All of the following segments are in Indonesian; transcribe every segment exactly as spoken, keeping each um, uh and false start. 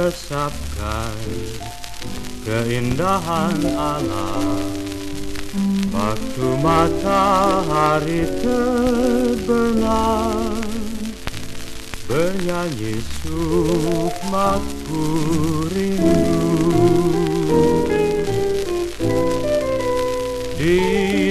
meresapkan keindahan alam. Waktu matahari terbenam, bernyanyi sukmaku rindu. Di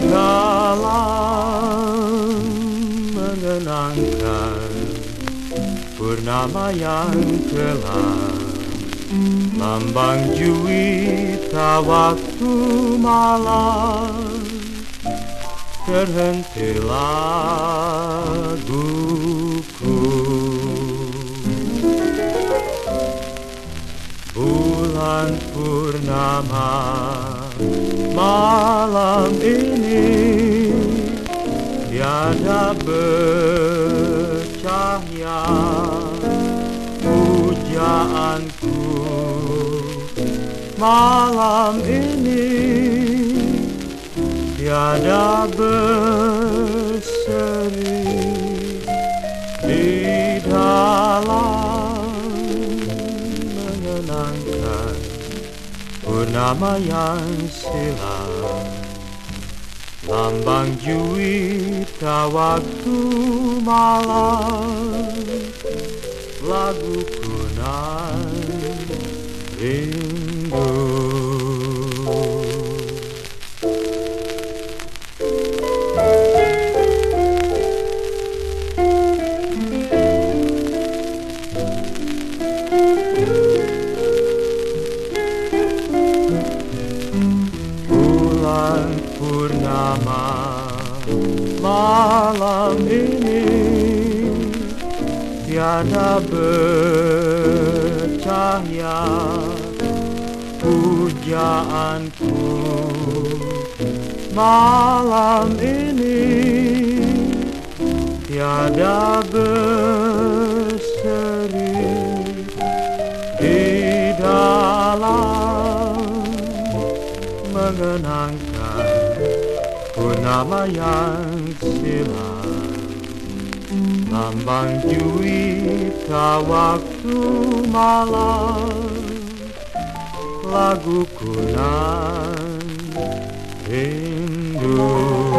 dalam mengenangkan purnama yang kelam, lambang juwita waktu malam, terhenti laguku. Bulan purnama malam ini tiada bercahaya, pujaanku malam ini tiada berseri. Di dalam mengenangkan purnama yang silam, lambang juwita waktu malam, laguku nan rindu. Bulan purnama malam ini tiada bercahaya, pujaanku malam ini tiada berseri. Di dalam mengenangkan purnama yang silam, lambang juwita waktu malam, laguku nan rindu.